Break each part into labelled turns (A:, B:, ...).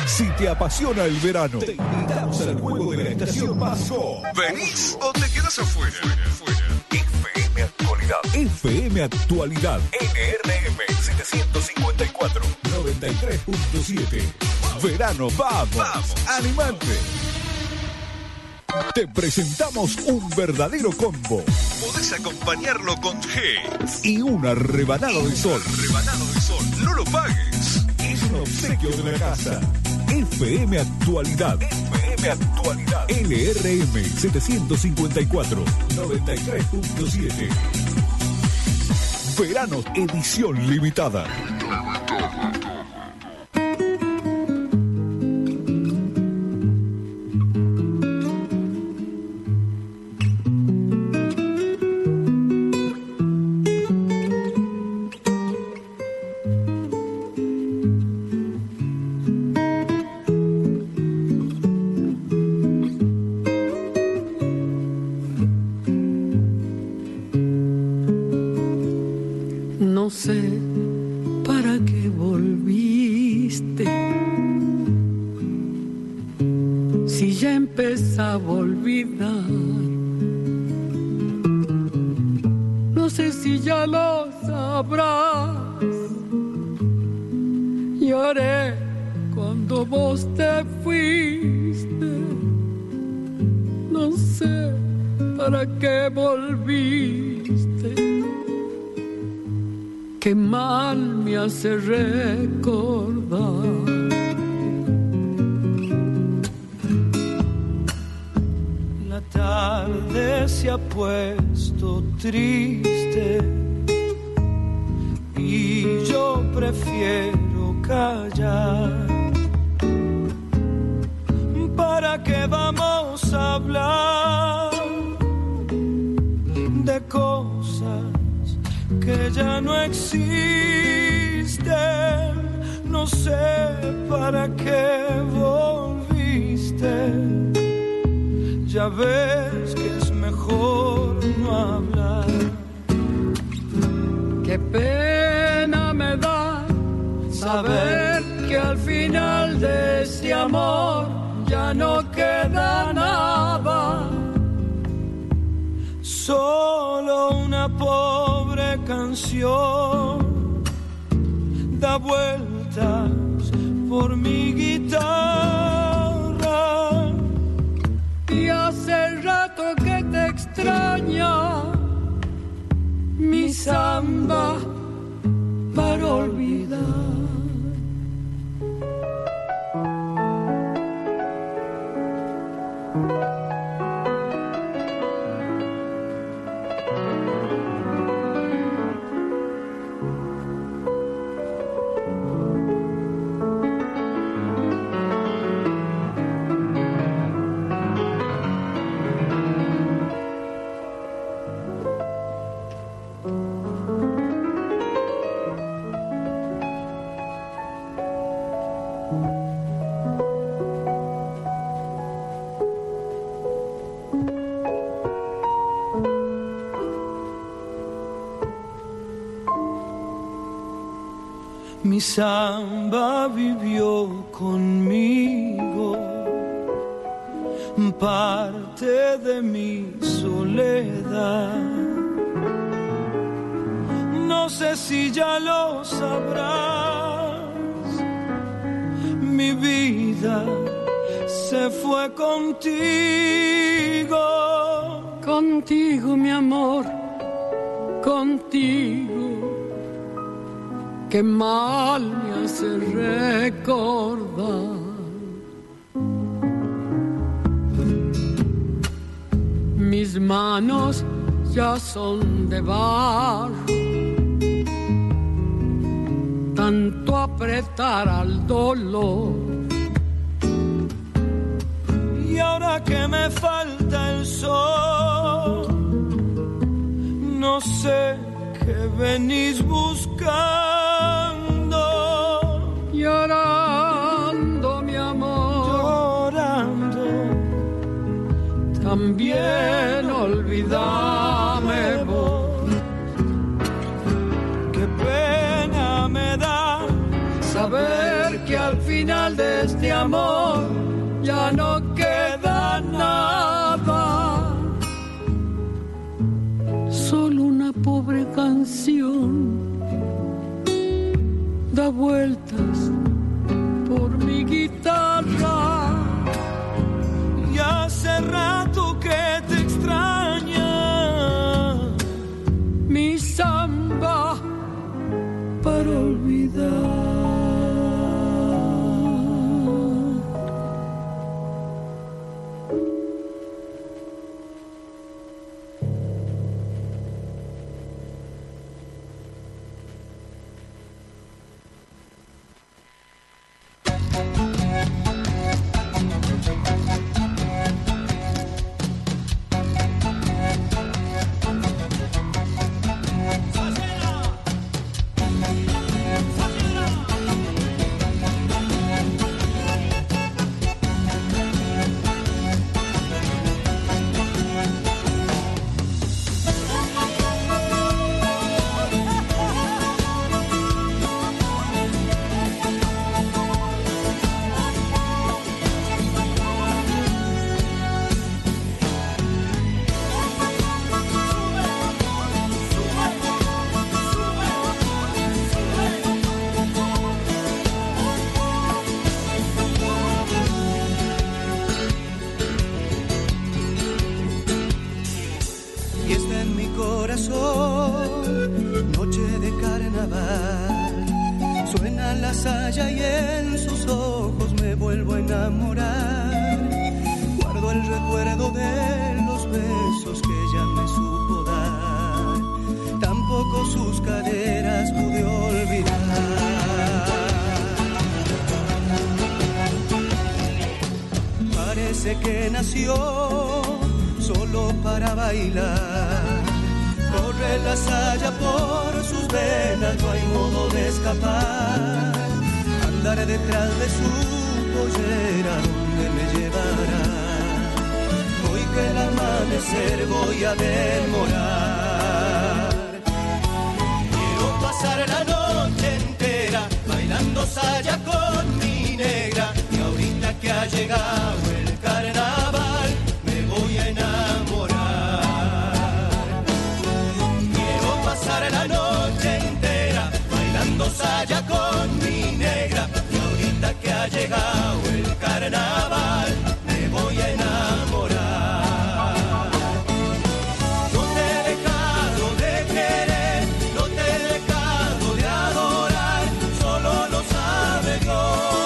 A: Si te apasiona el verano, te invitamos al juego de la estación Paso.
B: ¿Venís o te quedas afuera?
A: FM Actualidad. FM Actualidad. NRM 754 93.7. Verano, vamos. Animante. Te presentamos un verdadero combo.
B: Podés acompañarlo con G
A: y una rebanada de sol.
B: No lo pagues.
A: Es un obsequio de la casa. FM Actualidad. FM Actualidad. LRM 754 93.7. Verano edición limitada.
C: No sé para qué volviste, si ya empezaba a olvidar. No sé si ya lo sabrás. Lloré cuando vos te fuiste. No sé para qué volviste. Qué mal me hace recordar.
D: La tarde se ha puesto triste y yo prefiero callar. ¿Para qué vamos a hablar de cosas que ya no existen? No sé para qué volviste. Ya ves que es mejor no hablar.
C: Qué pena me da saber que al final de este amor ya no queda nada.
D: Solo una pobre canción da vueltas por mi guitarra.
C: Y hace rato que te extraña mi samba para olvidar.
D: Mi samba vivió conmigo, parte de mi soledad. No sé si ya lo sabrás, mi vida se fue contigo.
C: Contigo, mi amor, contigo. Qué mal me hace recordar. Mis manos ya son de barro, tanto apretar al dolor.
D: Y ahora que me falta el sol, no sé qué venís buscando.
C: Llorando, mi amor,
D: llorando.
C: También olvídame vos.
D: Qué pena me da
C: saber que al final de de este amor ya no queda nada. Solo una pobre canción da vueltas por mi guitarra.
D: Y hace rato que te extraña
C: mi samba para olvidar.
E: Noche de carnaval, suena la saya y en sus ojos me vuelvo a enamorar. Guardo el recuerdo de los besos que ella me supo dar, tampoco sus caderas pude olvidar. Parece que nació solo para bailar. Corre la saya por sus venas, no hay modo de escapar. Andaré detrás de su pollera, donde me llevará. Hoy que el amanecer voy a demorar. Quiero pasar la noche entera bailando saya con mi negra. Y ahorita que ha llegado el carnaval, me voy a enamorar. Pasar la noche entera bailando saya con mi negra. Y ahorita que ha llegado el carnaval, me voy a enamorar. No te he dejado de querer, no te he dejado de adorar, solo lo sabe Dios.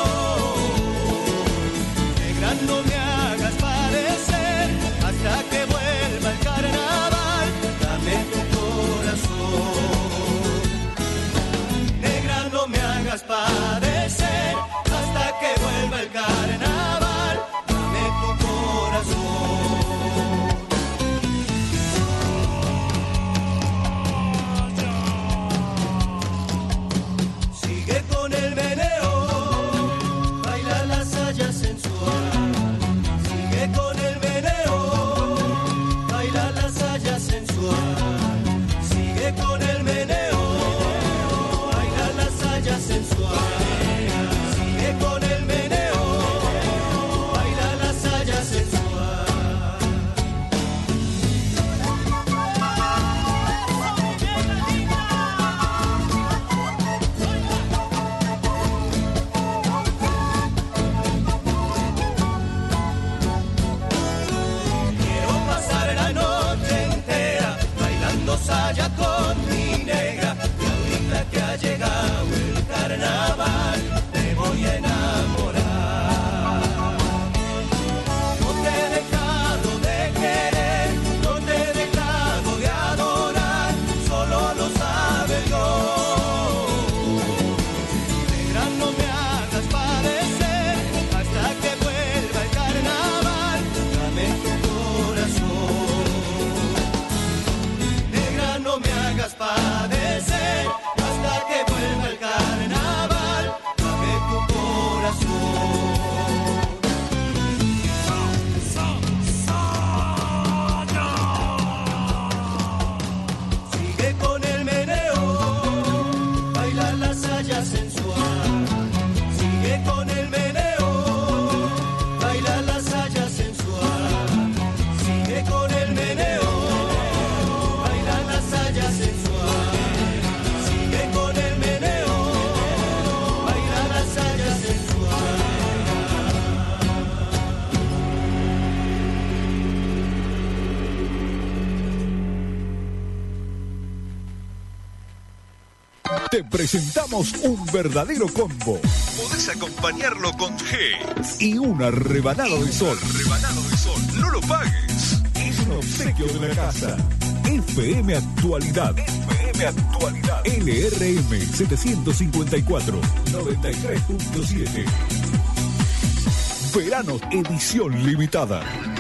A: Te presentamos un verdadero combo.
B: Podés acompañarlo con G
A: y una rebanada de sol.
B: No lo pagues.
A: Es un obsequio de la casa. FM Actualidad. LRM 754 93.7. Verano edición limitada.